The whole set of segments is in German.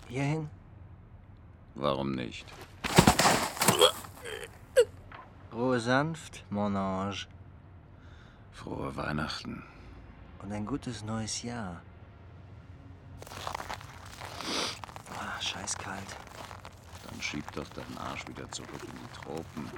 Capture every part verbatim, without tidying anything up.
Hierhin? Warum nicht? Ruhe sanft, mon ange. Frohe Weihnachten. Und ein gutes neues Jahr. Ah, scheißkalt. Dann schieb doch deinen Arsch wieder zurück in die Tropen.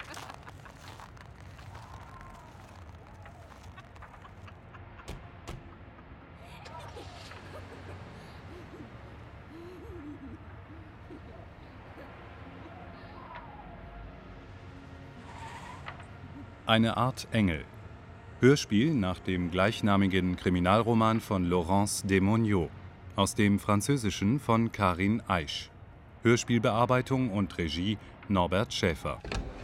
Eine Art Engel. Hörspiel nach dem gleichnamigen Kriminalroman von Laurence Desmoniaux, aus dem Französischen von Karin Aisch. Hörspielbearbeitung und Regie Norbert Schäfer.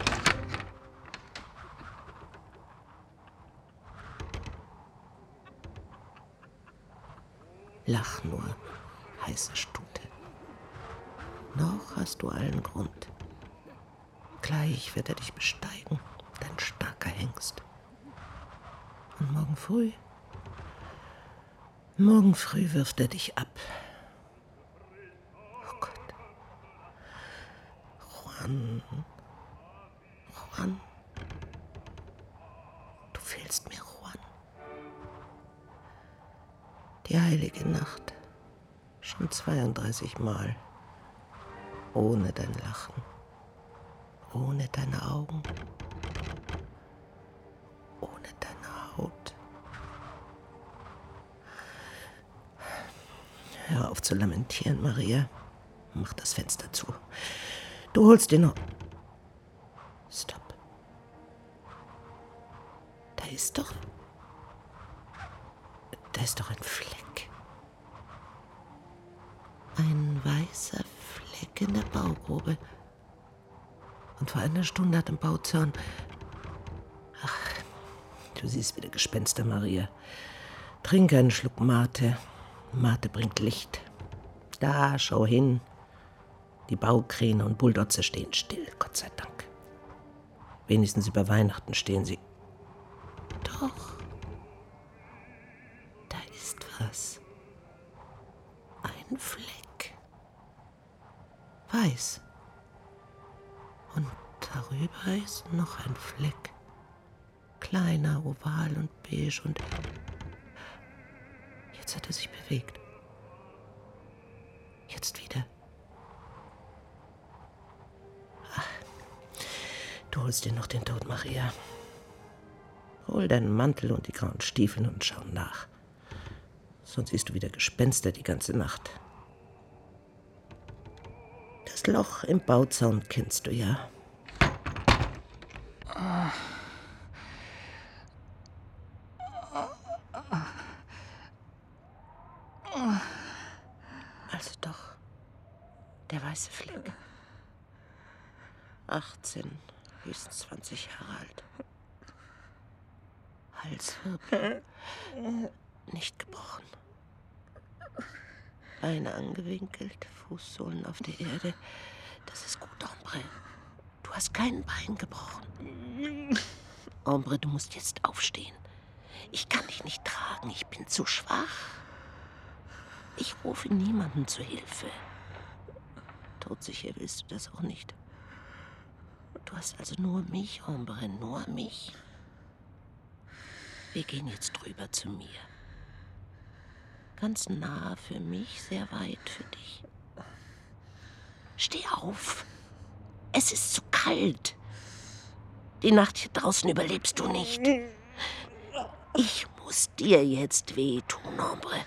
Lach nur, heiße Stute. Noch hast du allen Grund. Gleich wird er dich besteigen, dein starker Hengst. Und morgen früh, morgen früh wirft er dich ab. Oh Gott. Juan, Juan, du fehlst mir, Juan. Die heilige Nacht, schon zweiunddreißig Mal, ohne dein Lachen, ohne deine Augen, ohne deine Haut. Hör auf zu lamentieren, Maria. Mach das Fenster zu. Du holst dir noch... Stopp. Da ist doch... Da ist doch ein Fleck. Ein weißer Fleck in der Baugrube. Und vor einer Stunde hat im Bauzaun... Ach, du siehst wieder Gespenster, Maria. Trink einen Schluck Mate. Mate bringt Licht. Da, schau hin. Die Baukräne und Bulldotze stehen still, Gott sei Dank. Wenigstens über Weihnachten stehen sie. Doch. Da ist was. Ein Fleck. Weiß. Und darüber ist noch ein Fleck. Kleiner, oval und beige und... Jetzt hat er sich bewegt. Jetzt wieder. Ach, du holst dir noch den Tod, Maria. Hol deinen Mantel und die grauen Stiefel und schau nach. Sonst siehst du wieder Gespenster die ganze Nacht. Das Loch im Bauzaun kennst du ja. Also doch, der weiße Fleck. achtzehn, höchstens zwanzig Jahre alt. Halswirbel, nicht gebrochen. Beine angewinkelt, Fußsohlen auf der Erde. Das ist gut, Hombre. Du hast kein Bein gebrochen. Hombre, du musst jetzt aufstehen. Ich kann dich nicht tragen, ich bin zu schwach. Ich rufe niemanden zu Hilfe. Todsicher willst du das auch nicht. Du hast also nur mich, Hombre, nur mich. Wir gehen jetzt drüber zu mir. Ganz nah für mich, sehr weit für dich. Steh auf. Es ist zu kalt. Die Nacht hier draußen überlebst du nicht. Ich muss dir jetzt wehtun, Hombre.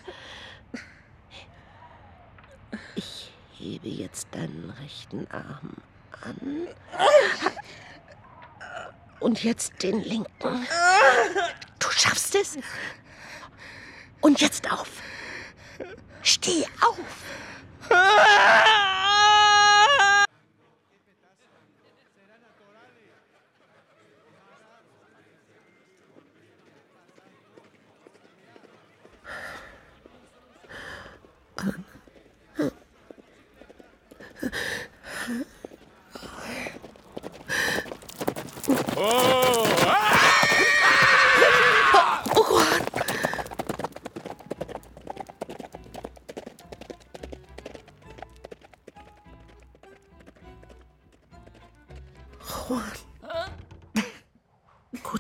Ich hebe jetzt deinen rechten Arm an. Und jetzt den linken. Du schaffst es. Und jetzt auf. Steh auf. Oh! Oh, Juan!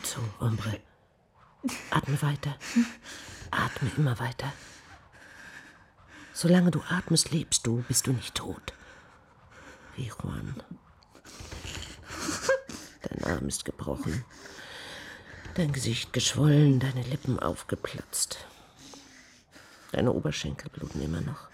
so, Ombre. Atme weiter. Atme immer weiter. Solange du atmest, lebst du, bist du nicht tot. Wie Juan. Dein Arm ist gebrochen. Dein Gesicht geschwollen, deine Lippen aufgeplatzt. Deine Oberschenkel bluten immer noch.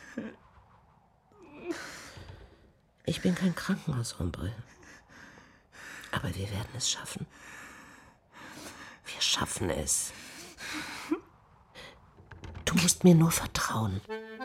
Ich bin kein Krankenhaus, Ombre. Aber wir werden es schaffen. Wir schaffen es. Du musst mir nur vertrauen.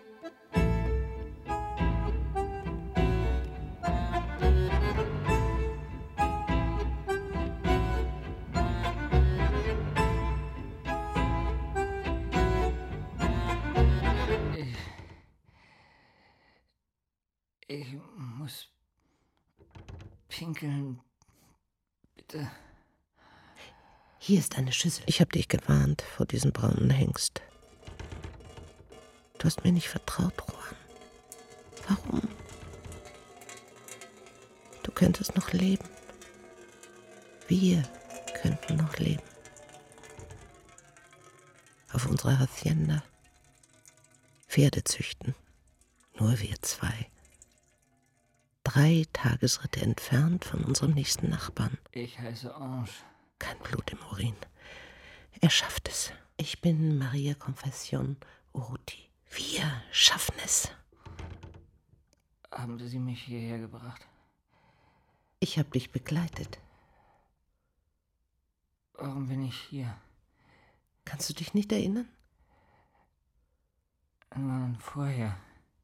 Ich muss pinkeln. Bitte. Hier ist eine Schüssel. Ich habe dich gewarnt vor diesem braunen Hengst. Du hast mir nicht vertraut, Juan. Warum? Du könntest noch leben. Wir könnten noch leben. Auf unserer Hacienda. Pferde züchten. Nur wir zwei. Drei Tagesritte entfernt von unserem nächsten Nachbarn. Ich heiße Ange. Kein Blut im Urin. Er schafft es. Ich bin Maria Confession Urruti. Wir schaffen es. Haben Sie mich hierher gebracht? Ich habe dich begleitet. Warum bin ich hier? Kannst du dich nicht erinnern? Nein, vorher.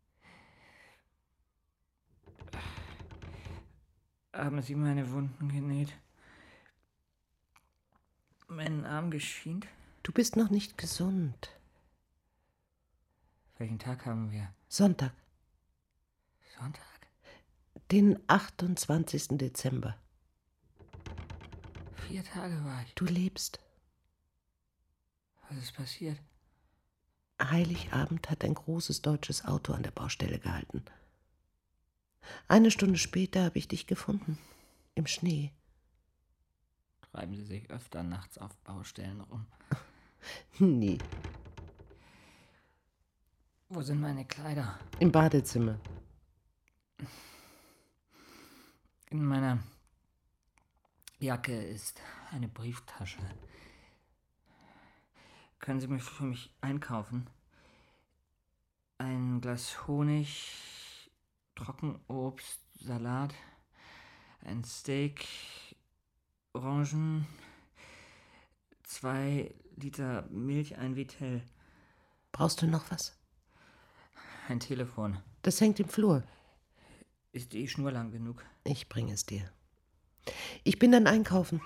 Haben Sie meine Wunden genäht? Meinen Arm geschient? Du bist noch nicht gesund. Welchen Tag haben wir? Sonntag, Sonntag? den achtundzwanzigsten Dezember. Vier Tage war ich. Du lebst. Was ist passiert? Heiligabend hat ein großes deutsches Auto an der Baustelle gehalten. Eine Stunde später habe ich dich gefunden. Im Schnee. Treiben Sie sich öfter nachts auf Baustellen rum? Nie. Wo sind meine Kleider? Im Badezimmer. In meiner Jacke ist eine Brieftasche. Können Sie mich für mich einkaufen? Ein Glas Honig, Trockenobst, Salat, ein Steak, Orangen, zwei Liter Milch, ein Vitell. Brauchst du noch was? Ein Telefon. Das hängt im Flur. Ist die Schnur lang genug? Ich bringe es dir. Ich bin dann einkaufen.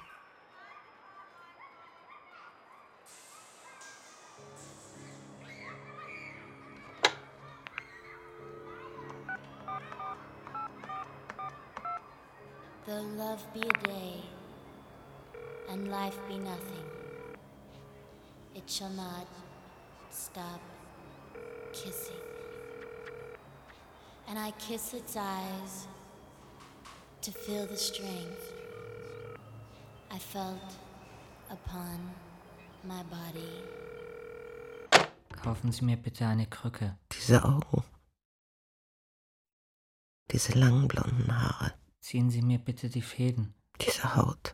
Though love be a day, and life be nothing, it shall not stop kissing. And I kiss its eyes to feel the strength I felt upon my body. Kaufen Sie mir bitte eine Krücke. Diese Augen. Diese langen blonden Haare. Ziehen Sie mir bitte die Fäden. Diese Haut.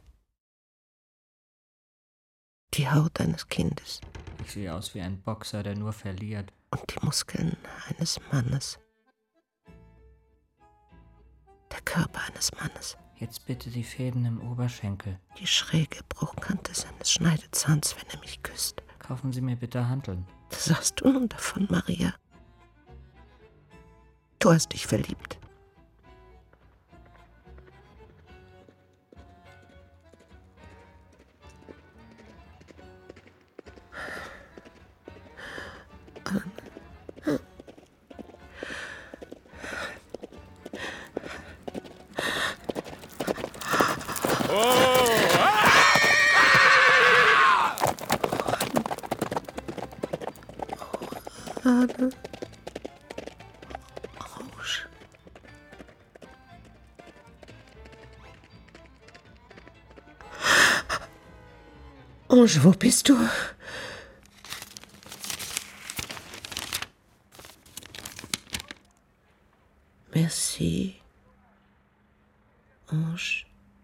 Die Haut eines Kindes. Ich sehe aus wie ein Boxer, der nur verliert. Und die Muskeln eines Mannes. Der Körper eines Mannes. Jetzt bitte die Fäden im Oberschenkel. Die schräge Bruchkante seines Schneidezahns, wenn er mich küsst. Kaufen Sie mir bitte Hanteln. Was sagst du nun davon, Maria? Du hast dich verliebt. Anne. Rausch. Ange, wo bist du? Merci, Ange.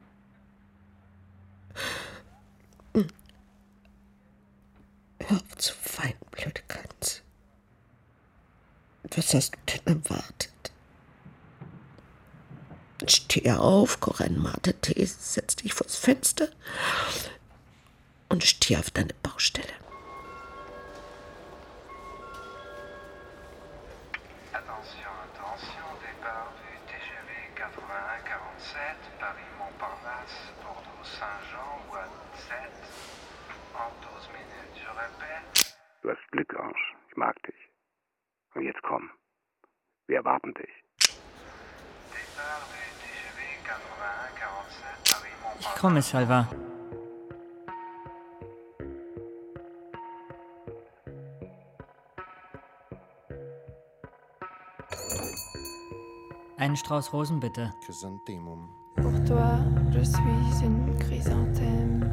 Hör auf zu weinen, blöde Katze. Was hast du denn erwartet? Steh auf, koch einen Mate-Tee, setz dich vors Fenster und steh auf deine Baustelle. Attention, attention, départ du T G V quatre-vingt-un quarante-sept, Paris-Montparnasse, Bordeaux-Saint-Jean, Ouad sept, en douze minutes. Je répète. Du hast Glück, Ange. Ich mag dich. Und jetzt komm. Wir erwarten dich. Départ du T G V quatre-vingt-un quarante-sept, Paris-Montparnasse. Ich komme, Salva. Einen Strauß Rosen, bitte. Chrysanthemum. Pour toi, je suis une chrysanthème.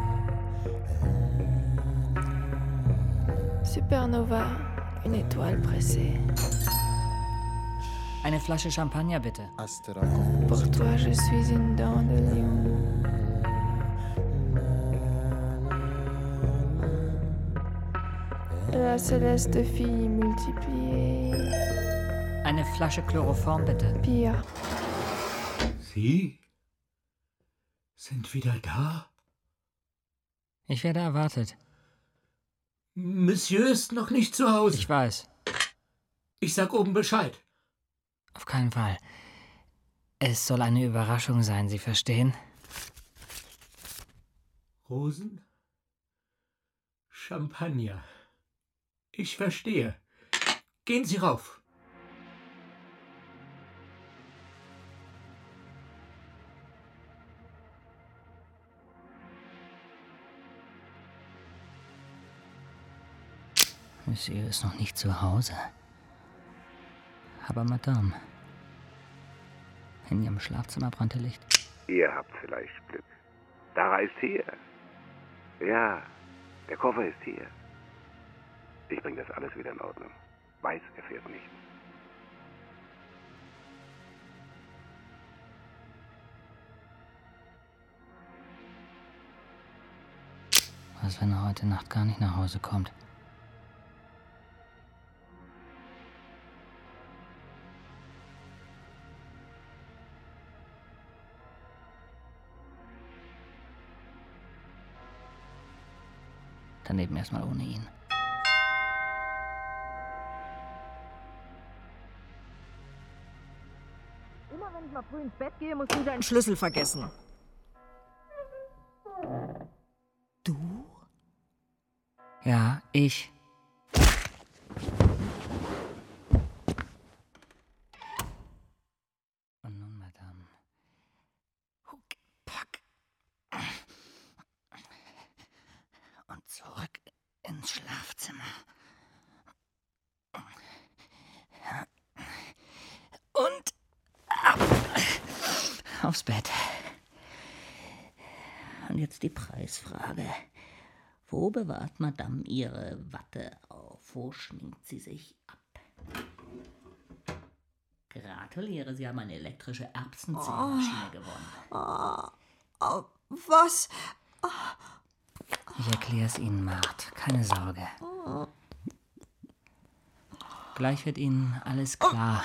Supernova, une étoile pressée. Eine Flasche Champagner, bitte. Astera Pour toi, je suis une dent de lion. La céleste fille multipliée. Eine Flasche Chloroform, bitte. Pire. Sie sind wieder da? Ich werde erwartet. Monsieur ist noch nicht zu Hause. Ich weiß. Ich sag oben Bescheid. Auf keinen Fall. Es soll eine Überraschung sein, Sie verstehen? Rosen? Champagner. Ich verstehe. Gehen Sie rauf. Monsieur ist noch nicht zu Hause. Aber Madame, in Ihrem Schlafzimmer brannte Licht. Ihr habt vielleicht Glück. Dara ist hier. Ja, der Koffer ist hier. Ich bringe das alles wieder in Ordnung. Weiß erfährt nichts. Was, wenn er heute Nacht gar nicht nach Hause kommt? Dann leben erstmal ohne ihn. Immer wenn ich mal früh ins Bett gehe, musst du deinen Schlüssel vergessen. Du? Ja, ich. Und nun, Madame. Huck, pack. Und zurück ins Schlafzimmer. Und ab aufs Bett. Und jetzt die Preisfrage. Wo bewahrt Madame ihre Watte auf? Wo schminkt sie sich ab? Gratuliere, Sie haben eine elektrische Erbsenzählmaschine oh. gewonnen. Oh. Oh. Was? Oh. Ich erkläre es Ihnen, Mart. Keine Sorge. Gleich wird Ihnen alles klar.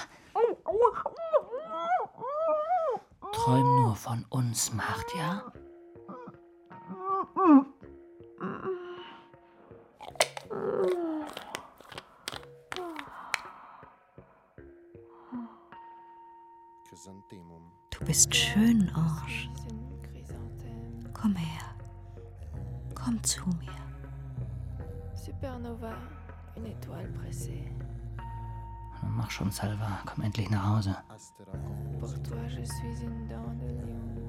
Träum nur von uns, Mart, ja? Du bist schön, Ange. Komm her. Komm zu mir. Supernova, une étoile pressée. Mach schon, Salva. Komm endlich nach Hause. Pour toi, je suis une dent de lion.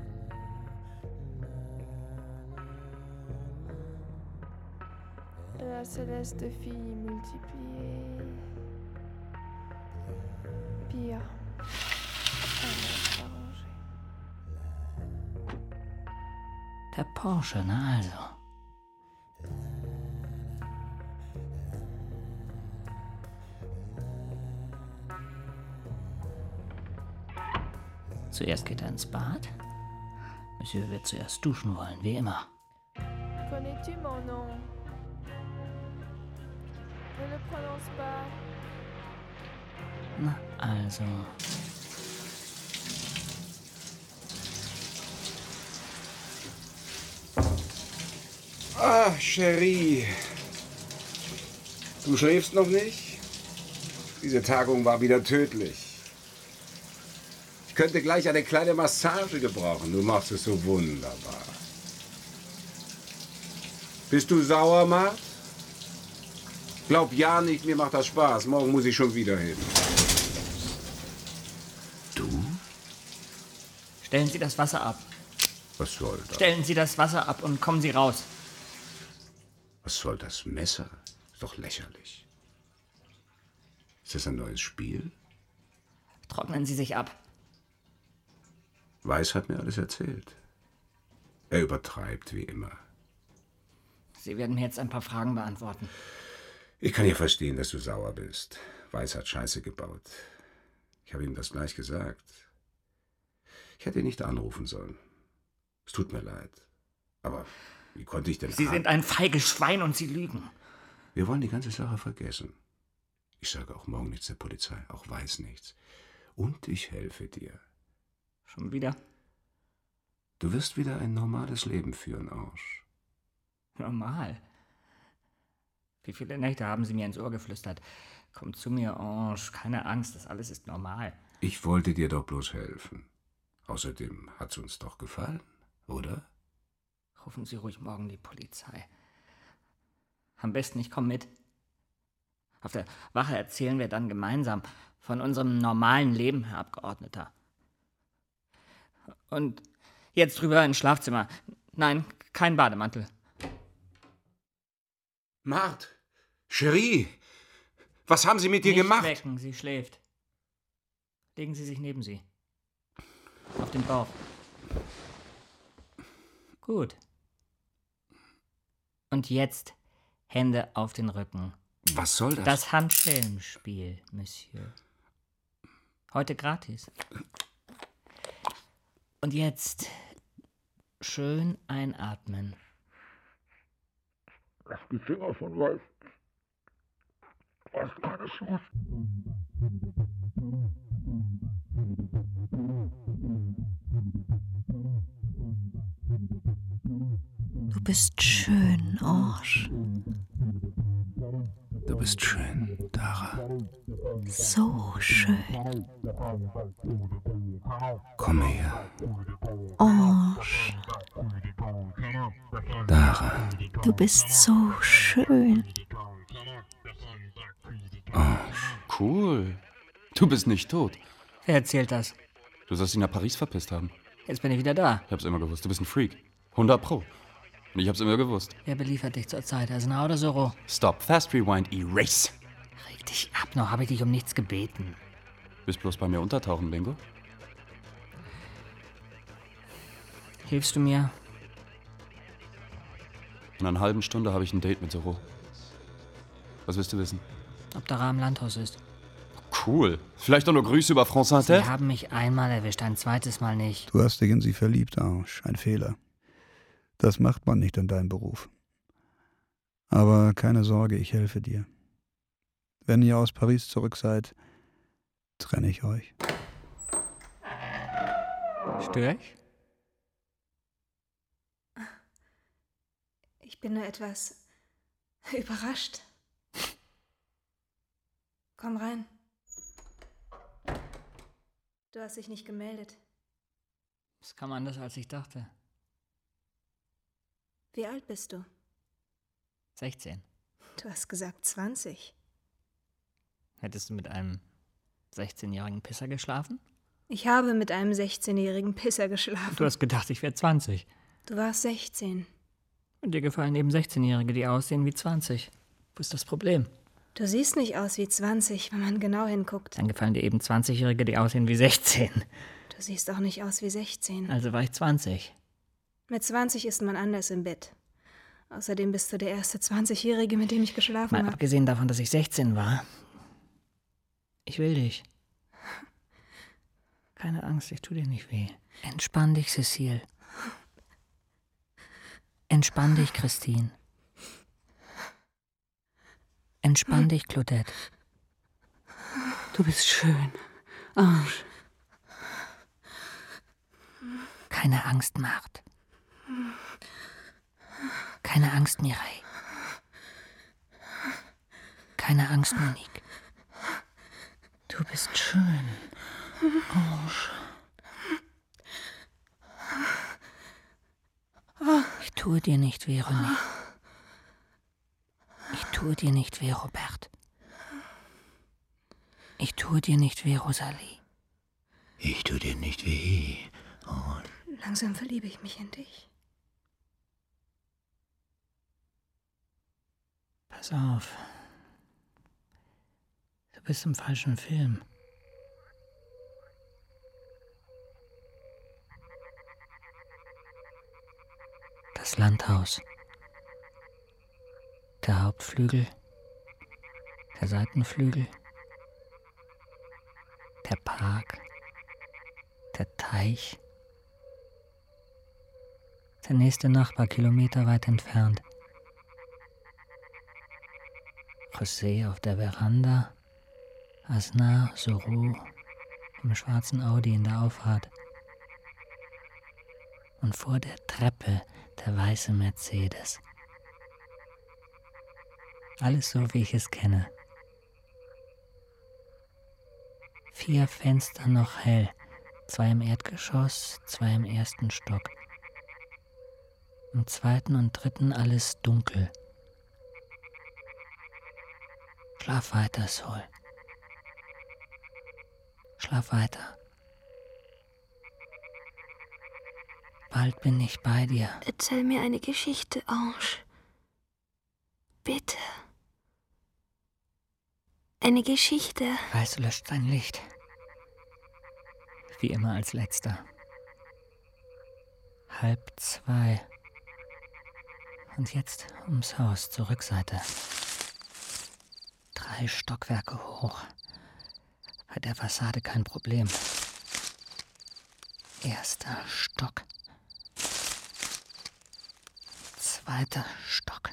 La céleste fille multipliée. Pire. Der Porsche, na also. Zuerst geht er ins Bad. Monsieur wird zuerst duschen wollen, wie immer. Connais-tu mon nom? Ne le prononce pas. Na, also. Ah, Cherie. Du schläfst noch nicht? Diese Tagung war wieder tödlich. Ich könnte gleich eine kleine Massage gebrauchen. Du machst es so wunderbar. Bist du sauer, Mart? Glaub ja nicht, mir macht das Spaß. Morgen muss ich schon wieder hin. Du? Stellen Sie das Wasser ab. Was soll das? Stellen Sie das Wasser ab und kommen Sie raus. Was soll das Messer? Ist doch lächerlich. Ist das ein neues Spiel? Trocknen Sie sich ab. Weiß hat mir alles erzählt. Er übertreibt wie immer. Sie werden mir jetzt ein paar Fragen beantworten. Ich kann ja verstehen, dass du sauer bist. Weiß hat Scheiße gebaut. Ich habe ihm das gleich gesagt. Ich hätte ihn nicht anrufen sollen. Es tut mir leid. Aber wie konnte ich denn... Sie sind ein feiges Schwein und Sie lügen. Wir wollen die ganze Sache vergessen. Ich sage auch morgen nichts der Polizei, auch Weiß nichts. Und ich helfe dir. Schon wieder? Du wirst wieder ein normales Leben führen, Ange. Normal? Wie viele Nächte haben Sie mir ins Ohr geflüstert? Komm zu mir, Ange, keine Angst, das alles ist normal. Ich wollte dir doch bloß helfen. Außerdem hat's uns doch gefallen, oder? Rufen Sie ruhig morgen die Polizei. Am besten, ich komme mit. Auf der Wache erzählen wir dann gemeinsam von unserem normalen Leben, Herr Abgeordneter. Und jetzt rüber ins Schlafzimmer. Nein, kein Bademantel. Mart! Cherie! Was haben Sie mit dir Nicht gemacht? Wecken, sie schläft. Legen Sie sich neben sie. Auf den Bauch. Gut. Und jetzt Hände auf den Rücken. Was soll das? Das Handschellenspiel, Monsieur. Heute gratis. Und jetzt schön einatmen. Lass die Finger von Weiß. Du hast keine Chance. Du bist schön, Ange. Du bist schön, Dara. So schön. Komm her. Ange. Dara. Du bist so schön. Cool. Du bist nicht tot. Wer erzählt das? Du sollst ihn nach Paris verpisst haben. Jetzt bin ich wieder da. Ich hab's immer gewusst. Du bist ein Freak. hundert Pro. Und ich hab's immer gewusst. Wer beliefert dich zurzeit? Eisenhower oder Zorro? Stop. Fast Rewind. Erase. Reg dich ab, noch habe ich dich um nichts gebeten. Bist bloß bei mir untertauchen, Bingo? Hilfst du mir? In einer halben Stunde habe ich ein Date mit Zorro. Was willst du wissen? Ob Dara im Landhaus ist. Cool. Vielleicht auch nur Grüße über France Inter? Sie haben mich einmal erwischt, ein zweites Mal nicht. Du hast dich in sie verliebt, Ange. Ein Fehler. Das macht man nicht in deinem Beruf. Aber keine Sorge, ich helfe dir. Wenn ihr aus Paris zurück seid, trenne ich euch. Störe ich? Ich bin nur etwas überrascht. Komm rein. Du hast dich nicht gemeldet. Das kam anders, als ich dachte. Wie alt bist du? sechzehn. Du hast gesagt zwanzig. Hättest du mit einem sechzehnjährigen Pisser geschlafen? Ich habe mit einem sechzehnjährigen Pisser geschlafen. Du hast gedacht, ich wäre zwanzig. Du warst sechzehn. Und dir gefallen eben sechzehnjährige, die aussehen wie zwanzig. Wo ist das Problem? Du siehst nicht aus wie zwanzig, wenn man genau hinguckt. Dann gefallen dir eben zwanzigjährige, die aussehen wie sechzehn. Du siehst auch nicht aus wie sechzehn. Also war ich zwanzig. Mit zwanzig ist man anders im Bett. Außerdem bist du der erste zwanzigjährige, mit dem ich geschlafen habe. Mal abgesehen davon, dass ich sechzehn war. Ich will dich. Keine Angst, ich tu dir nicht weh. Entspann dich, Cecile. Entspann dich, Christine. Entspann dich, Claudette. Du bist schön, Ange. Keine Angst, Marthe. Keine Angst, Mireille. Keine Angst, Monique. Du bist schön, Ange. Ich tue dir nicht weh, René. Ich tue dir nicht weh, Robert. Ich tue dir nicht weh, Rosalie. Ich tue dir nicht weh. Oh. Langsam verliebe ich mich in dich. Pass auf. Du bist im falschen Film. Das Landhaus. Der Hauptflügel. Der Seitenflügel. Der Park. Der Teich. Der nächste Nachbar kilometerweit entfernt. José auf der Veranda. Asna, Soro im schwarzen Audi in der Auffahrt. Und vor der Treppe der weiße Mercedes. Alles so, wie ich es kenne. Vier Fenster noch hell. Zwei im Erdgeschoss, zwei im ersten Stock. Im zweiten und dritten alles dunkel. Schlaf weiter, Sol. Schlaf weiter. Bald bin ich bei dir. Erzähl mir eine Geschichte, Ange. Bitte. Eine Geschichte. Weiß löscht sein Licht. Wie immer als letzter. Halb zwei. Und jetzt ums Haus zur Rückseite. Drei Stockwerke hoch. Bei der Fassade kein Problem. Erster Stock. Zweiter Stock.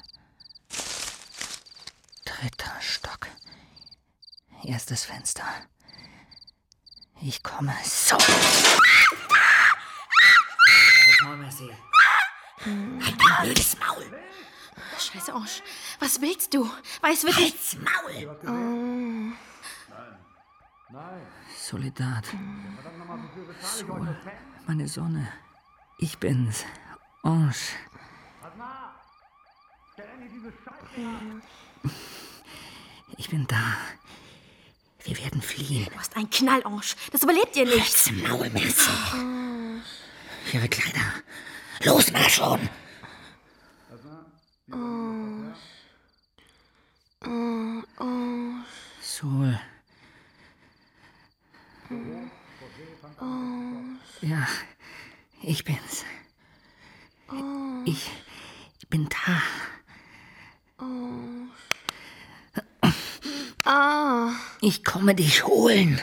Dritter Stock. Erstes Fenster. Ich komme so. Maul, Messi. Halt dein blödes Maul. Scheiße, Ange. Was willst du? Weiß wirklich... Halt's Maul. Oh. Soledad. Sol. Meine Sonne. Ich bin's. Ange. Ich bin da. Wir werden fliehen. Du hast einen Knall, Ange. Das überlebt ihr nicht. Halt's Maul, Merci. Ihre Kleider. Los, mal schon. Oh. Oh. Oh. Sol. Oh. Ja, ich bin's. Oh. Ich bin da. Oh. Ah. Ich komme dich holen.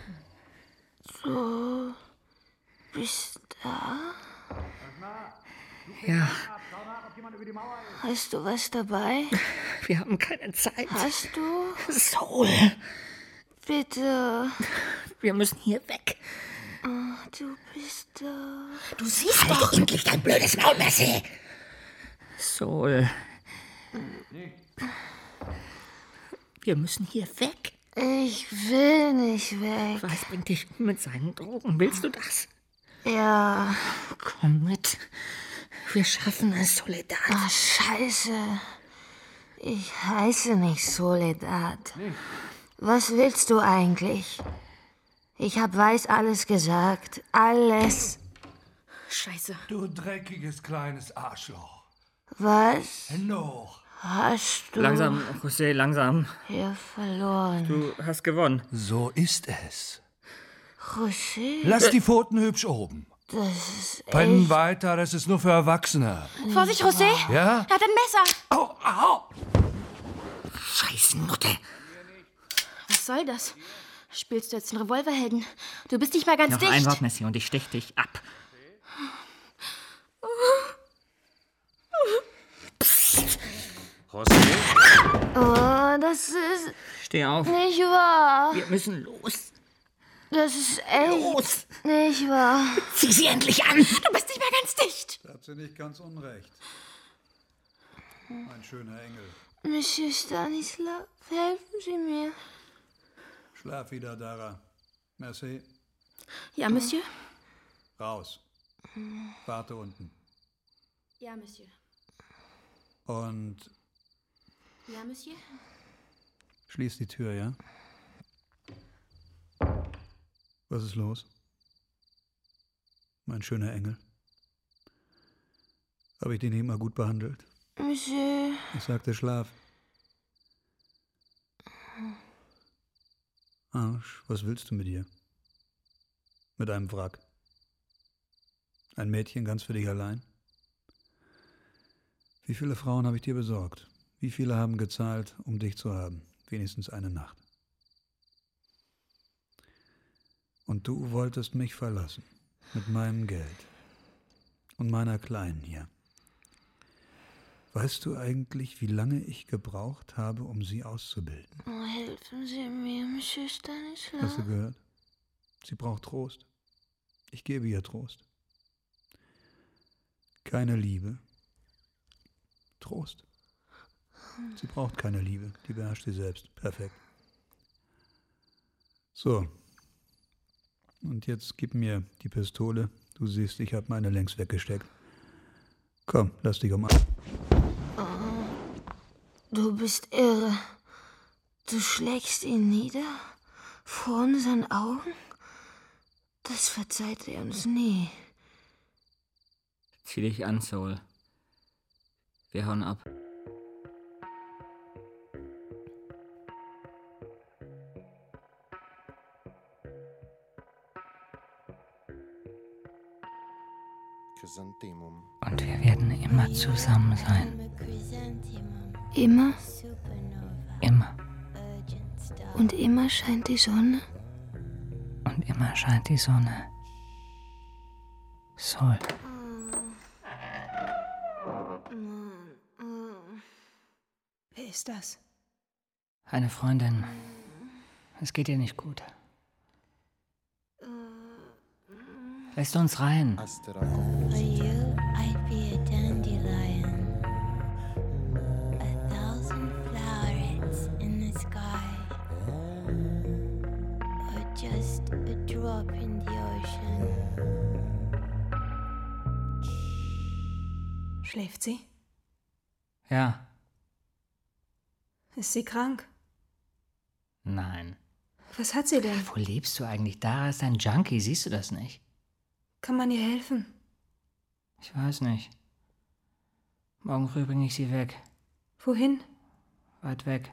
Du bist da? Ja. Hast du was dabei? Wir haben keine Zeit. Hast du? Sol. Bitte. Wir müssen hier weg. Oh, du bist da. Du siehst halt doch endlich dein blödes Maul, Messi. Sol. Wir müssen hier weg. Ich will nicht weg. Was bringt dich mit seinen Drogen? Willst du das? Ja. Komm mit. Wir schaffen es, Soledad. Oh, Scheiße. Ich heiße nicht Soledad. Was willst du eigentlich? Ich hab Weiß alles gesagt. Alles. Scheiße. Du dreckiges kleines Arschloch. Was? Noch. Hast du... Langsam, José, langsam. Ja, verloren. Du hast gewonnen. So ist es. José? Lass die Pfoten hübsch oben. Das ist Pennen echt... weiter, das ist nur für Erwachsene. Vorsicht, José! Ja? Er hat ein Messer! Au, au! Scheiß Nutte. Was soll das? Spielst du jetzt den Revolverhelden? Du bist nicht mal ganz Noch dicht. ein Wort, Messi, und ich stech dich ab. José? Oh, das ist Steh auf. nicht wahr. Wir müssen los. Das ist echt Los. nicht wahr. Zieh sie endlich an. Du bist nicht mehr ganz dicht. Da hat sie nicht ganz unrecht. Mein schöner Engel. Monsieur Stanislav, helfen Sie mir. Schlaf wieder, Dara. Merci. Ja, Monsieur? Raus. Warte unten. Ja, Monsieur. Und Ja, Monsieur? schließ die Tür, ja? Was ist los? Mein schöner Engel. Habe ich dich nicht immer gut behandelt? Monsieur. Ich sagte Schlaf. Arsch, was willst du mit ihr? Mit einem Wrack? Ein Mädchen ganz für dich allein? Wie viele Frauen habe ich dir besorgt? Wie viele haben gezahlt, um dich zu haben? Wenigstens eine Nacht. Und du wolltest mich verlassen. Mit meinem Geld. Und meiner Kleinen hier. Weißt du eigentlich, wie lange ich gebraucht habe, um sie auszubilden? Oh, helfen Sie mir, Monsieur Stanislav. Hast du gehört? Sie braucht Trost. Ich gebe ihr Trost. Keine Liebe. Trost. Sie braucht keine Liebe. Die beherrscht sie selbst. Perfekt. So. Und jetzt gib mir die Pistole. Du siehst, ich habe meine längst weggesteckt. Komm, lass dich umarmen. Du bist irre. Du schlägst ihn nieder? Vor unseren Augen? Das verzeiht er uns nie. Zieh dich an, Soul. Wir hauen ab. Und wir werden immer zusammen sein. Immer? Immer. Und immer scheint die Sonne? Und immer scheint die Sonne. Soul. Wer ist das? Eine Freundin. Es geht ihr nicht gut. Lässt uns rein. For you, I'd be a dandelion. A thousand flowers in the sky. Or just a drop in the ocean. Schläft sie? Ja. Ist sie krank? Nein. Was hat sie denn? Wo lebst du eigentlich? Dara ist ein Junkie, siehst du das nicht? Kann man ihr helfen? Ich weiß nicht. Morgen früh bringe ich sie weg. Wohin? Weit weg.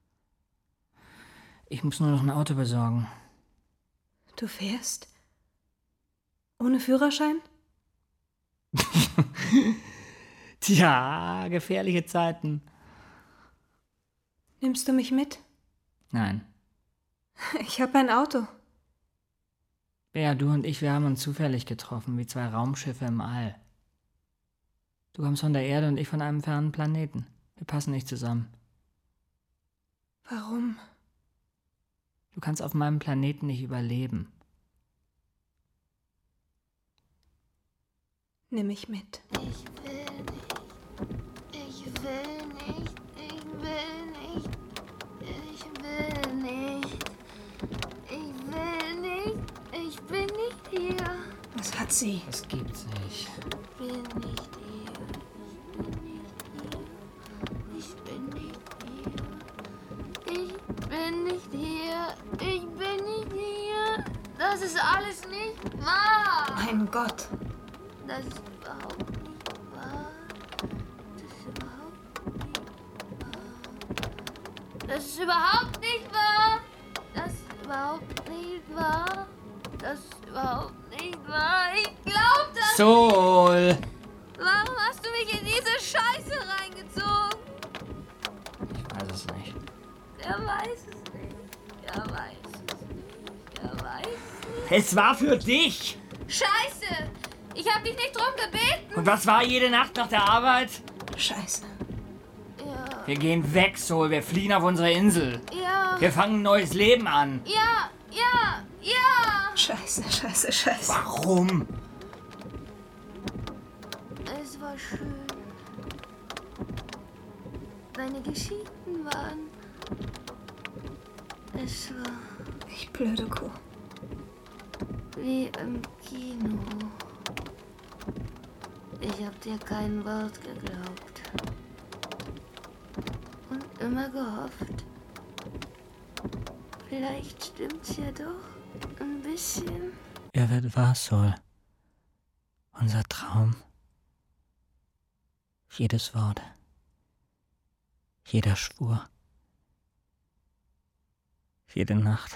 Ich muss nur noch ein Auto besorgen. Du fährst? Ohne Führerschein? Tja, gefährliche Zeiten. Nimmst du mich mit? Nein. Ich habe ein Auto. Ja, du und ich, wir haben uns zufällig getroffen, wie zwei Raumschiffe im All. Du kommst von der Erde und ich von einem fernen Planeten. Wir passen nicht zusammen. Warum? Du kannst auf meinem Planeten nicht überleben. Nimm mich mit. Ich will nicht. Ich will nicht. Ich will nicht. Ich will nicht. Ich will nicht. Ich bin nicht hier. Was hat sie? Das gibt's nicht. Ich bin nicht hier. Ich bin nicht hier. Ich bin nicht hier. Ich bin nicht hier. Das ist alles nicht wahr. Mein Gott. Das ist überhaupt nicht wahr. Das ist überhaupt nicht wahr. Das ist überhaupt nicht wahr. Das ist überhaupt nicht wahr. Das ist überhaupt nicht wahr. Ich glaub das Soul! nicht. Warum hast du mich in diese Scheiße reingezogen? Ich weiß es nicht. Er weiß es nicht. Er weiß es nicht. Es war für dich. Scheiße! Ich hab dich nicht drum gebeten. Und was war jede Nacht nach der Arbeit? Scheiße. Ja. Wir gehen weg, Sol. Wir fliehen auf unsere Insel. Ja. Wir fangen ein neues Leben an. Ja, ja, ja. Scheiße, scheiße, scheiße. Warum? Es war schön. Deine Geschichten waren... Es war... Ich blöde Kuh. Wie im Kino. Ich hab dir kein Wort geglaubt. Und immer gehofft. Vielleicht stimmt's ja doch ein bisschen. Er wird wahr, Sol. Unser Traum. Jedes Wort. Jeder Schwur. Jede Nacht.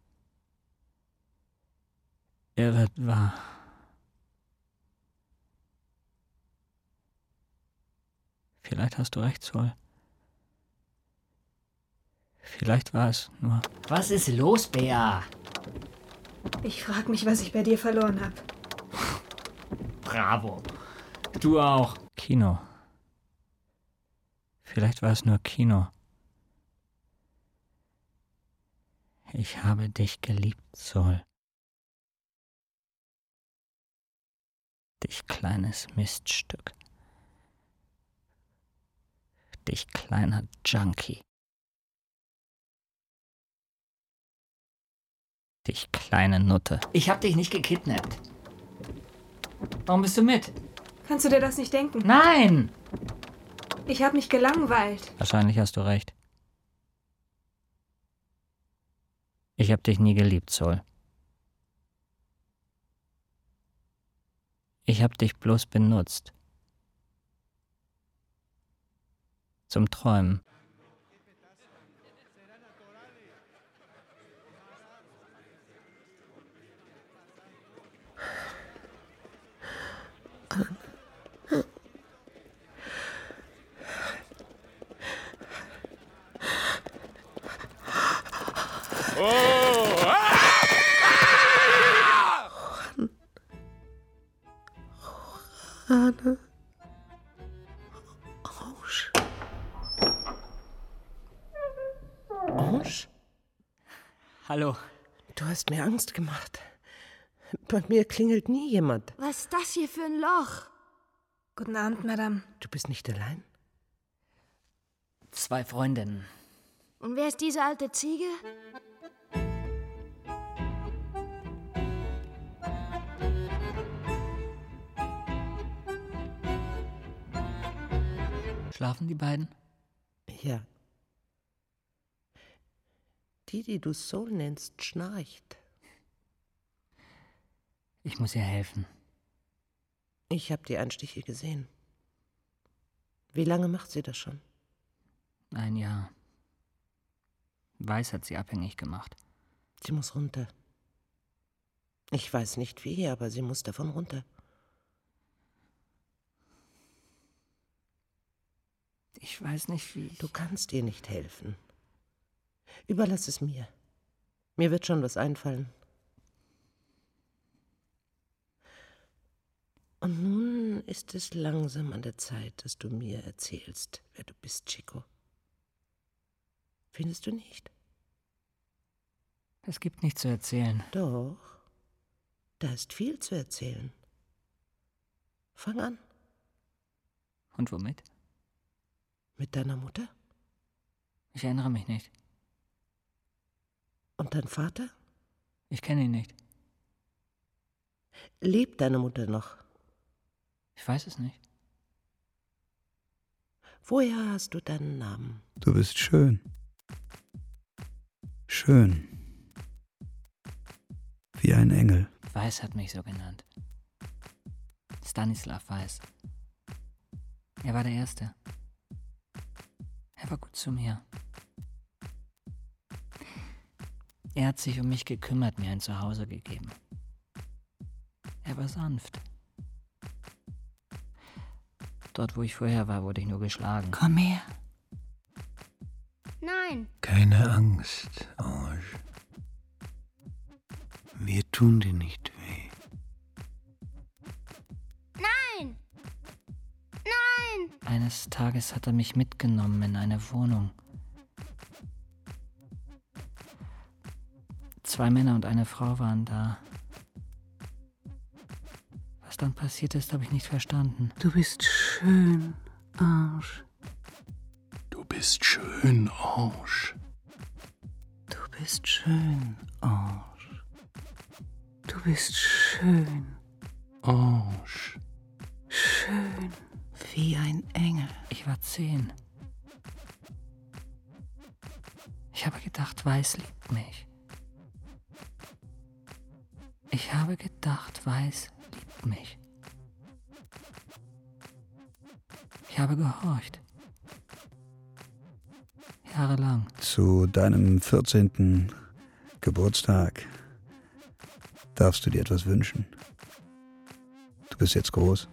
Er wird wahr. Vielleicht hast du recht, Sol. Vielleicht war es nur... Was ist los, Bea? Ich frag mich, was ich bei dir verloren habe. Bravo. Du auch. Kino. Vielleicht war es nur Kino. Ich habe dich geliebt, Sol. Dich kleines Miststück. Dich kleiner Junkie. Dich kleine Nutte. Ich hab dich nicht gekidnappt. Warum bist du mit? Kannst du dir das nicht denken? Nein! Ich hab mich gelangweilt. Wahrscheinlich hast du recht. Ich hab dich nie geliebt, Sol. Ich hab dich bloß benutzt. Zum Träumen. Oh! Anne. Ange. Ange? Hallo. Du hast mir Angst gemacht. Bei mir klingelt nie jemand. Was ist das hier für ein Loch? Guten Abend, Madame. Du bist nicht allein? Zwei Freundinnen. Und wer ist diese alte Ziege? Schlafen die beiden? Ja. Die, die du Sol nennst, schnarcht. Ich muss ihr helfen. Ich habe die Einstiche gesehen. Wie lange macht sie das schon? Ein Jahr. Weiß hat sie abhängig gemacht. Sie muss runter. Ich weiß nicht wie, aber sie muss davon runter. Ich weiß nicht wie. Du kannst ihr nicht helfen. Überlass es mir. Mir wird schon was einfallen. Und nun ist es langsam an der Zeit, dass du mir erzählst, wer du bist, Chico. Findest du nicht? Es gibt nichts zu erzählen. Doch. Da ist viel zu erzählen. Fang an. Und womit? Mit deiner Mutter? Ich erinnere mich nicht. Und dein Vater? Ich kenne ihn nicht. Lebt deine Mutter noch? Ich weiß es nicht. Woher hast du deinen Namen? Du bist schön. Schön. Wie ein Engel. Weiß hat mich so genannt. Stanislav Weiß. Er war der Erste. Er war gut zu mir. Er hat sich um mich gekümmert, mir ein Zuhause gegeben. Er war sanft. Dort, wo ich vorher war, wurde ich nur geschlagen. Komm her. Nein. Keine Angst, Ange. Wir tun dir nicht weh. Nein! Nein! Eines Tages hat er mich mitgenommen in eine Wohnung. Zwei Männer und eine Frau waren da. Was dann passiert ist, habe ich nicht verstanden. Du bist schön, Arsch. Du bist schön, Ange. Du bist schön, Arsch. Du bist schön, Ange. schön wie ein Engel. Ich war zehn. Ich habe gedacht, Weiß liebt mich. Ich habe gedacht, Weiß liebt mich. Ich habe gehorcht. Jahrelang. Zu deinem vierzehnten Geburtstag darfst du dir etwas wünschen. Du bist jetzt groß.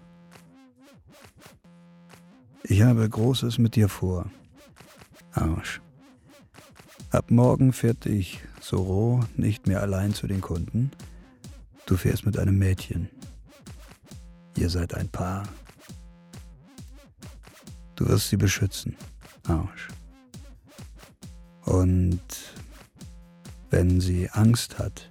Ich habe Großes mit dir vor, Arsch. Ab morgen fährt dich Soro nicht mehr allein zu den Kunden. Du fährst mit einem Mädchen. Ihr seid ein Paar. Du wirst sie beschützen, Arsch. Und wenn sie Angst hat,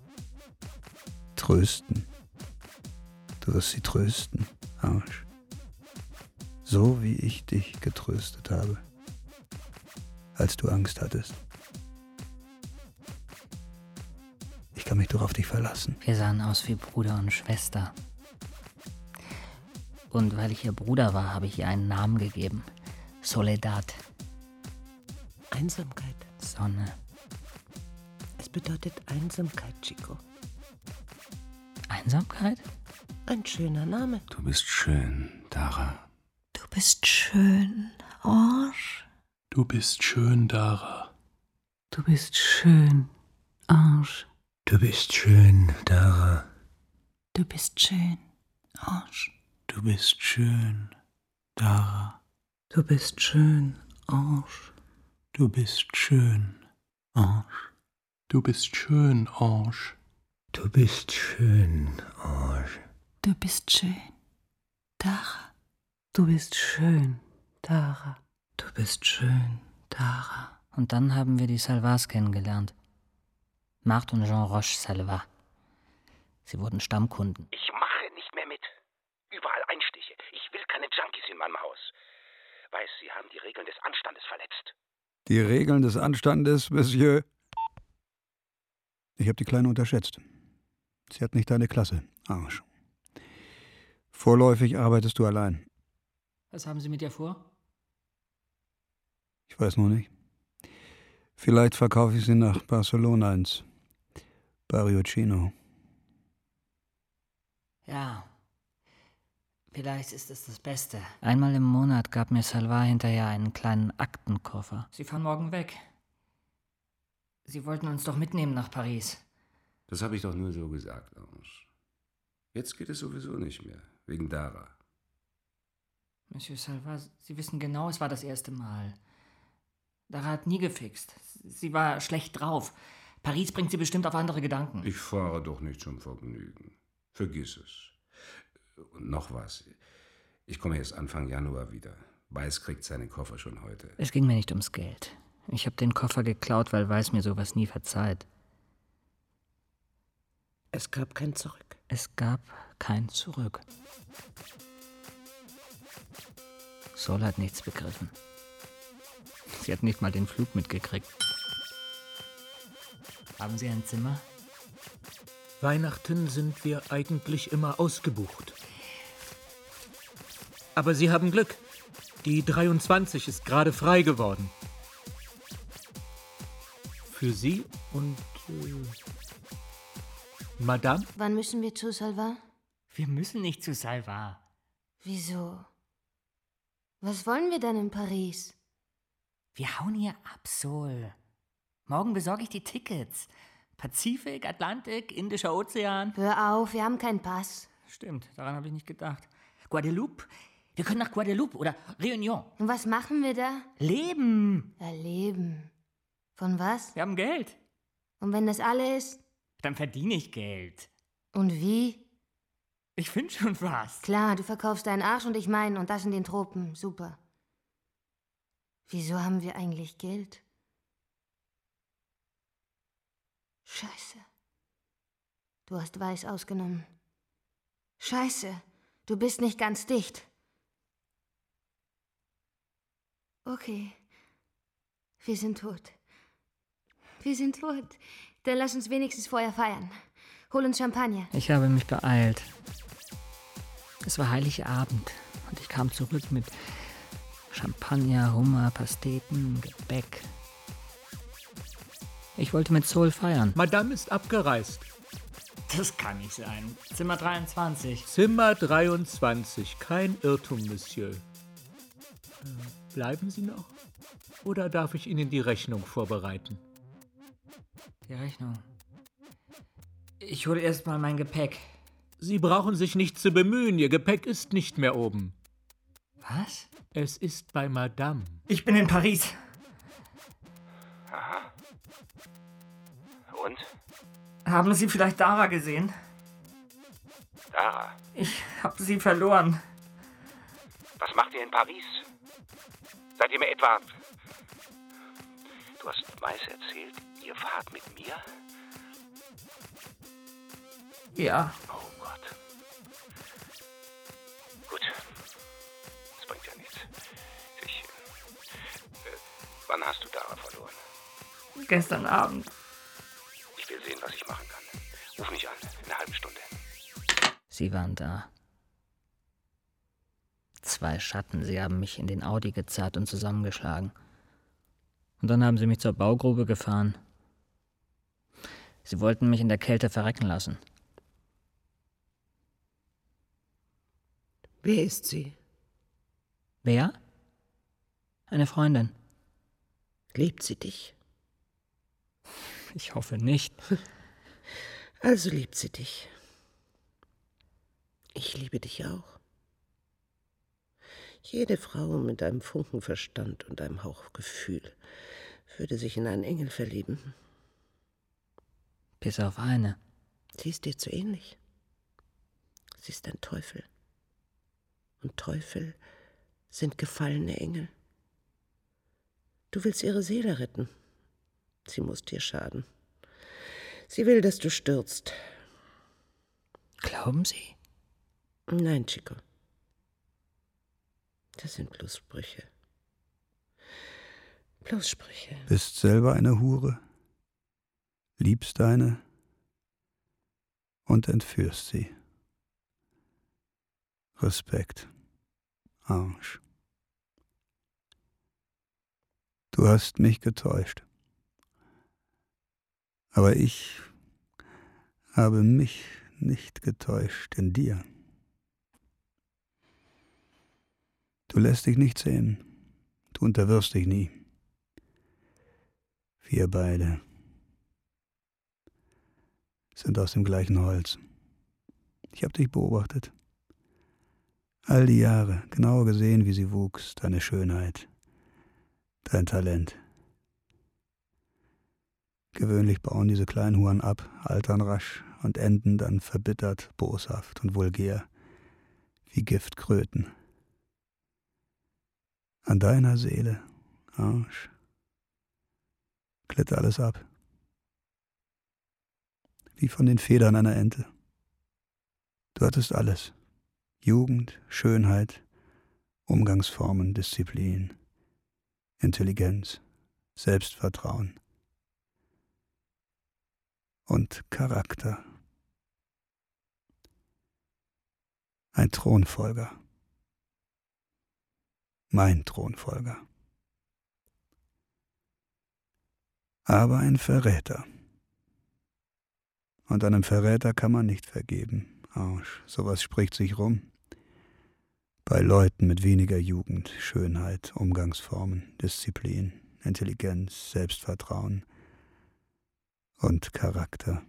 trösten. Du wirst sie trösten, Arsch. So wie ich dich getröstet habe, als du Angst hattest. Ich kann mich doch auf dich verlassen. Wir sahen aus wie Bruder und Schwester. Und weil ich ihr Bruder war, habe ich ihr einen Namen gegeben. Soledad. Einsamkeit. Sonne. Es bedeutet Einsamkeit, Chico. Einsamkeit? Ein schöner Name. Du bist schön, Dara. Du bist schön, Arsch. Du bist schön, Dara. Du bist schön, Arsch. Du bist schön, Dara. Du bist schön, Arsch. Du bist schön, Dara. Du bist schön, Arsch. Du bist schön, Arsch. Du bist schön, Arsch. Du bist schön, Arsch. Du bist schön, Dara. Du bist schön, Dara. Du bist schön, Dara. Und dann haben wir die Salvas kennengelernt. Marthe und Jean Roche Salva. Sie wurden Stammkunden. Ich mache nicht mehr mit. Überall Einstiche. Ich will keine Junkies in meinem Haus. Weiß, Sie haben die Regeln des Anstandes verletzt. Die Regeln des Anstandes, Monsieur? Ich habe die Kleine unterschätzt. Sie hat nicht deine Klasse, Arsch. Vorläufig arbeitest du allein. Was haben Sie mit ihr vor? Ich weiß noch nicht. Vielleicht verkaufe ich sie nach Barcelona ins Barrio Chino. Ja, vielleicht ist es das Beste. Einmal im Monat gab mir Salva hinterher einen kleinen Aktenkoffer. Sie fahren morgen weg. Sie wollten uns doch mitnehmen nach Paris. Das habe ich doch nur so gesagt, Ange. Jetzt geht es sowieso nicht mehr, wegen Dara. Monsieur Salva, Sie wissen genau, es war das erste Mal. Dara hat nie gefixt. Sie war schlecht drauf. Paris bringt sie bestimmt auf andere Gedanken. Ich fahre doch nicht zum Vergnügen. Vergiss es. Und noch was. Ich komme erst Anfang Januar wieder. Weiß kriegt seinen Koffer schon heute. Es ging mir nicht ums Geld. Ich habe den Koffer geklaut, weil Weiß mir sowas nie verzeiht. Es gab kein Zurück. Es gab kein Zurück. Sol hat nichts begriffen. Sie hat nicht mal den Flug mitgekriegt. Haben Sie ein Zimmer? Weihnachten sind wir eigentlich immer ausgebucht. Aber Sie haben Glück. Die dreiundzwanzig ist gerade frei geworden. Für Sie und äh, Madame? Wann müssen wir zu Salva? Wir müssen nicht zu Salva. Wieso? Was wollen wir denn in Paris? Wir hauen hier ab, Sol. Morgen besorge ich die Tickets. Pazifik, Atlantik, Indischer Ozean. Hör auf, wir haben keinen Pass. Stimmt, daran habe ich nicht gedacht. Guadeloupe? Wir können nach Guadeloupe oder Réunion. Und was machen wir da? Leben. Ja, leben. Von was? Wir haben Geld. Und wenn das alle ist? Dann verdiene ich Geld. Und wie? Ich finde schon was. Klar, du verkaufst deinen Arsch und ich meinen und das in den Tropen. Super. Wieso haben wir eigentlich Geld? Scheiße. Du hast Weiß ausgenommen. Scheiße, du bist nicht ganz dicht. Okay. Wir sind tot. Wir sind tot. Dann lass uns wenigstens vorher feiern. Hol uns Champagner. Ich habe mich beeilt. Es war Heiligabend und ich kam zurück mit Champagner, Hummer, Pasteten, Gebäck. Ich wollte mit Sol feiern. Madame ist abgereist. Das kann nicht sein. Zimmer dreiundzwanzig. Zimmer dreiundzwanzig. Kein Irrtum, Monsieur. Äh, bleiben Sie noch? Oder darf ich Ihnen die Rechnung vorbereiten? Die Rechnung. Ich hole erst mal mein Gepäck. Sie brauchen sich nicht zu bemühen. Ihr Gepäck ist nicht mehr oben. Was? Es ist bei Madame. Ich bin in Paris. Aha. Und? Haben Sie vielleicht Dara gesehen? Dara? Ich habe sie verloren. Was macht ihr in Paris? Seid ihr mir etwa... Du hast Mais erzählt, ihr fahrt mit mir? Ja. Oh Gott. Gut. Das bringt ja nichts. Ich... Äh, wann hast du Dara verloren? Gestern Abend. Ich will sehen, was ich machen kann. Ruf mich an, in einer halben Stunde. Sie waren da. Zwei Schatten, sie haben mich in den Audi gezerrt und zusammengeschlagen. Und dann haben sie mich zur Baugrube gefahren. Sie wollten mich in der Kälte verrecken lassen. Wer ist sie? Wer? Eine Freundin. Liebt sie dich? Ich hoffe nicht. Also liebt sie dich. Ich liebe dich auch. Jede Frau mit einem Funken Verstand und einem Hauch Gefühl würde sich in einen Engel verlieben. Bis auf eine. Sie ist dir zu ähnlich. Sie ist ein Teufel. Und Teufel sind gefallene Engel. Du willst ihre Seele retten. Sie muss dir schaden. Sie will, dass du stürzt. Glauben Sie? Nein, Chico. Das sind bloß Sprüche. Bloß Sprüche. Bist selber eine Hure, liebst eine und entführst sie. Respekt, Arsch. Du hast mich getäuscht. Aber ich habe mich nicht getäuscht in dir. Du lässt dich nicht sehen, du unterwirfst dich nie. Wir beide sind aus dem gleichen Holz. Ich habe dich beobachtet. All die Jahre, genau gesehen, wie sie wuchs, deine Schönheit, dein Talent. Gewöhnlich bauen diese kleinen Huren ab, altern rasch und enden dann verbittert, boshaft und vulgär, wie Giftkröten. An deiner Seele, Arsch, glitt alles ab. Wie von den Federn einer Ente. Du hattest alles. Jugend, Schönheit, Umgangsformen, Disziplin, Intelligenz, Selbstvertrauen und Charakter. Ein Thronfolger. Mein Thronfolger. Aber ein Verräter. Und einem Verräter kann man nicht vergeben. Arsch, sowas spricht sich rum. Bei Leuten mit weniger Jugend, Schönheit, Umgangsformen, Disziplin, Intelligenz, Selbstvertrauen und Charakter.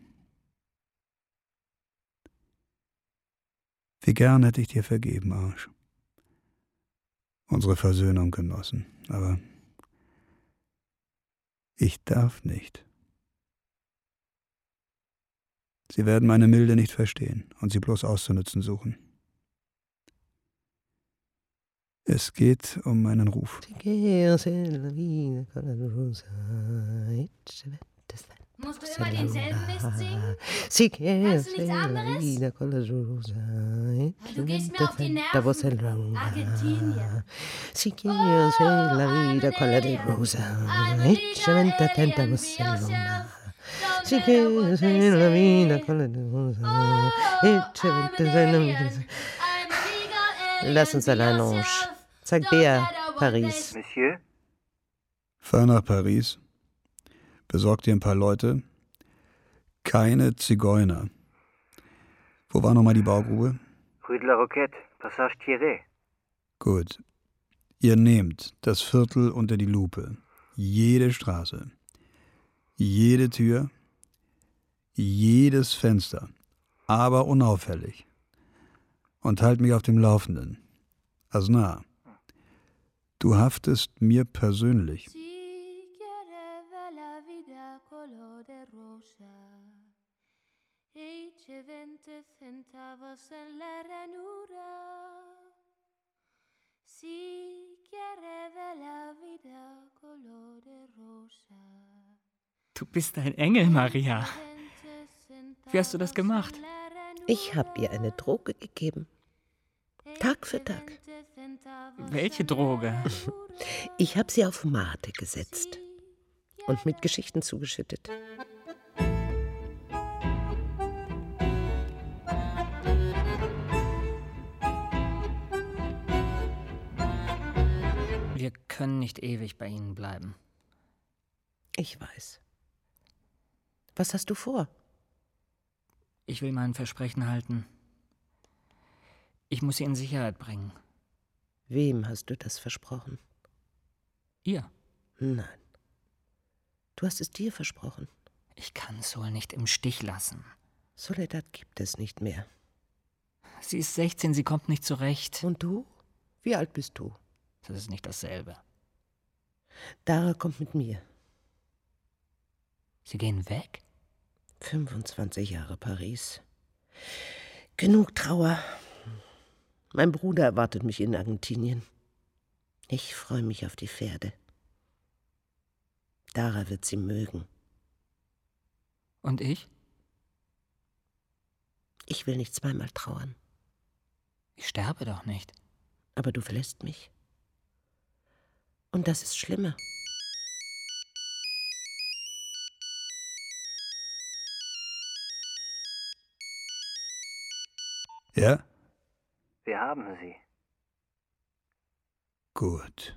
Wie gern hätte ich dir vergeben, Arsch. Unsere Versöhnung genossen, aber ich darf nicht. Sie werden meine Milde nicht verstehen und sie bloß auszunützen suchen. Es geht um meinen Ruf. Musst du immer denselben Mist singen? Kannst du nichts anderes? Du gehst mir auf die Nerven. Argentinien. Oh, I'm an alien. I'm a legal alien. Be yourself. Don't matter what they say. Oh, I'm an alien. I'm a legal alien. Lass uns allein, Ange. Zeig Bea, Paris. Monsieur? Fahr nach Paris. Besorg dir ein paar Leute. Keine Zigeuner. Wo war nochmal die Baugrube? Rue de la Roquette, Passage Thierry. Gut. Ihr nehmt das Viertel unter die Lupe. Jede Straße. Jede Tür. Jedes Fenster. Aber unauffällig. Und halt mich auf dem Laufenden. Asnar, du haftest mir persönlich. Du bist ein Engel, Maria. Wie hast du das gemacht? Ich habe ihr eine Droge gegeben. Tag für Tag. Welche Droge? Ich habe sie auf Mate gesetzt und mit Geschichten zugeschüttet. Wir können nicht ewig bei Ihnen bleiben. Ich weiß. Was hast du vor? Ich will mein Versprechen halten. Ich muss Sie in Sicherheit bringen. Wem hast du das versprochen? Ihr? Nein. Du hast es dir versprochen. Ich kann Sol nicht im Stich lassen. Soledad gibt es nicht mehr. Sie ist sechzehn, sie kommt nicht zurecht. Und du? Wie alt bist du? Das ist nicht dasselbe. Dara kommt mit mir. Sie gehen weg? fünfundzwanzig Jahre Paris. Genug Trauer. Mein Bruder erwartet mich in Argentinien. Ich freue mich auf die Pferde. Dara wird sie mögen. Und ich? Ich will nicht zweimal trauern. Ich sterbe doch nicht. Aber du verlässt mich. Und das ist schlimmer. Ja? Wir haben sie. Gut.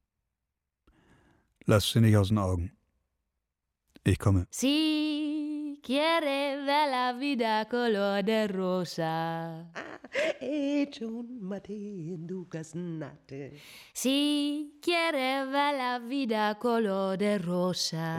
Lass sie nicht aus den Augen. Ich komme. Si quiere ver la vida color de rosa. Si quiere ver la vida color de rosa.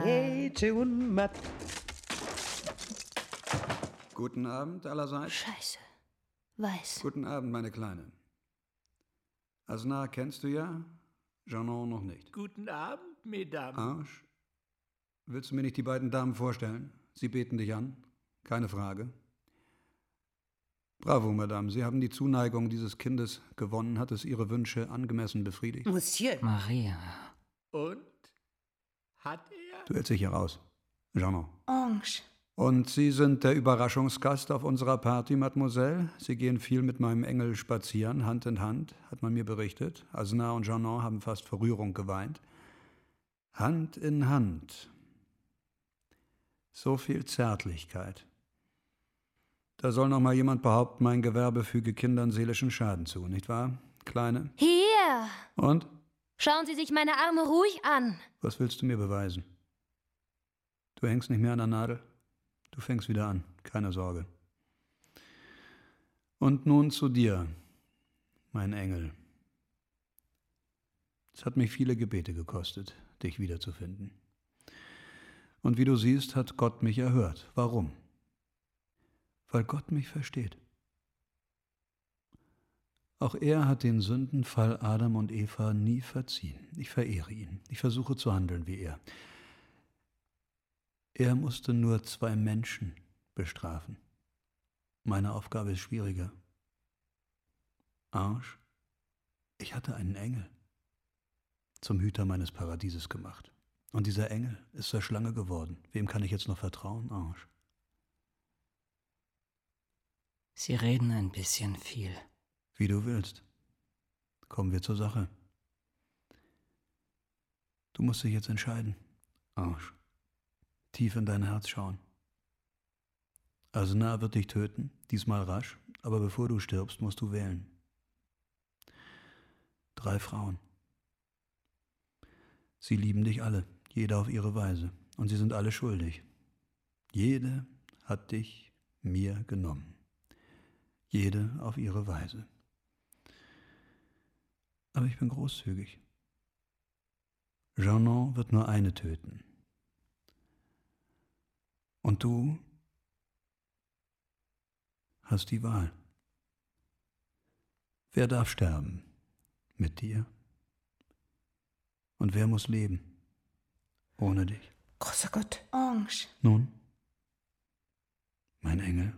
Guten Abend allerseits. Scheiße. Weiß. Guten Abend, meine Kleine. Asnar kennst du ja, Janon noch nicht. Guten Abend, Mesdames. Arsch, willst du mir nicht die beiden Damen vorstellen? Sie beten dich an, keine Frage. Bravo, Madame, Sie haben die Zuneigung dieses Kindes gewonnen. Hat es Ihre Wünsche angemessen befriedigt? Monsieur. Maria. Und? Hat er? Du hältst dich hier raus, Janon. Ange. Und Sie sind der Überraschungsgast auf unserer Party, Mademoiselle. Sie gehen viel mit meinem Engel spazieren, Hand in Hand, hat man mir berichtet. Asnar und Janon haben fast vor Rührung geweint. Hand in Hand. So viel Zärtlichkeit. Da soll noch mal jemand behaupten, mein Gewerbe füge Kindern seelischen Schaden zu, nicht wahr, Kleine? Hier. Und? Schauen Sie sich meine Arme ruhig an. Was willst du mir beweisen? Du hängst nicht mehr an der Nadel? Du fängst wieder an, keine Sorge. Und nun zu dir, mein Engel. Es hat mich viele Gebete gekostet, dich wiederzufinden. Und wie du siehst, hat Gott mich erhört. Warum? Weil Gott mich versteht. Auch er hat den Sündenfall Adam und Eva nie verziehen. Ich verehre ihn. Ich versuche zu handeln wie er. Er musste nur zwei Menschen bestrafen. Meine Aufgabe ist schwieriger. Ange, ich hatte einen Engel zum Hüter meines Paradieses gemacht. Und dieser Engel ist zur Schlange geworden. Wem kann ich jetzt noch vertrauen, Ange? Sie reden ein bisschen viel. Wie du willst. Kommen wir zur Sache. Du musst dich jetzt entscheiden, Ange. Tief in dein Herz schauen. Asna wird dich töten, diesmal rasch, aber bevor du stirbst, musst du wählen. Drei Frauen. Sie lieben dich alle, jede auf ihre Weise, und sie sind alle schuldig. Jede hat dich mir genommen. Jede auf ihre Weise. Aber ich bin großzügig. Jeannon wird nur eine töten. Und du hast die Wahl. Wer darf sterben? Mit dir? Und wer muss leben? Ohne dich? Großer Gott. Ange. Nun, mein Engel.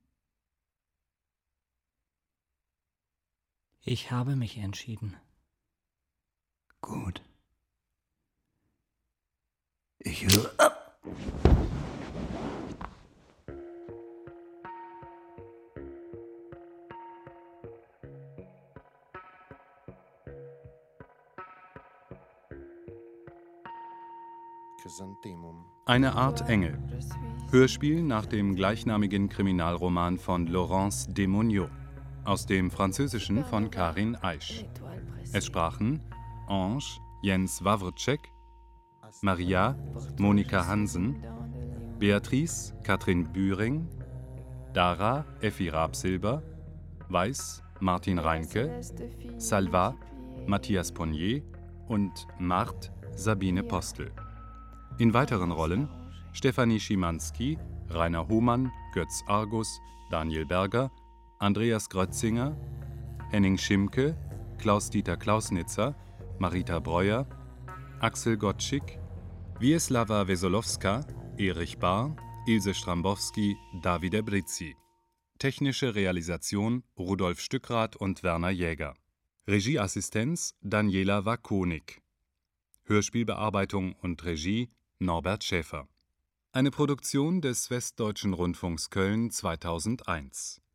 Ich habe mich entschieden. Gut. Ich höre ab. Eine Art Engel. Hörspiel nach dem gleichnamigen Kriminalroman von Laurence Desmoniaux, aus dem Französischen von Karin Aisch. Es sprachen Ange Jens Wawrcek, Maria Monika Hansen, Beatrice Katrin Bühring, Dara Effi Rabsilber, Weiß Martin Reinke, Salva Matthias Ponnier und Marthe Sabine Postel. In weiteren Rollen Stefanie Schimanski, Rainer Hohmann, Götz Argus, Daniel Berger, Andreas Grötzinger, Henning Schimke, Klaus-Dieter Klausnitzer, Marita Breuer, Axel Gottschick, Wieslawa Wesolowska, Erich Bahr, Ilse Strambowski, Davide Brizzi. Technische Realisation Rudolf Stückrath und Werner Jäger. Regieassistenz Daniela Wakonik. Hörspielbearbeitung und Regie Norbert Schäfer. Eine Produktion des Westdeutschen Rundfunks Köln zweitausendeins.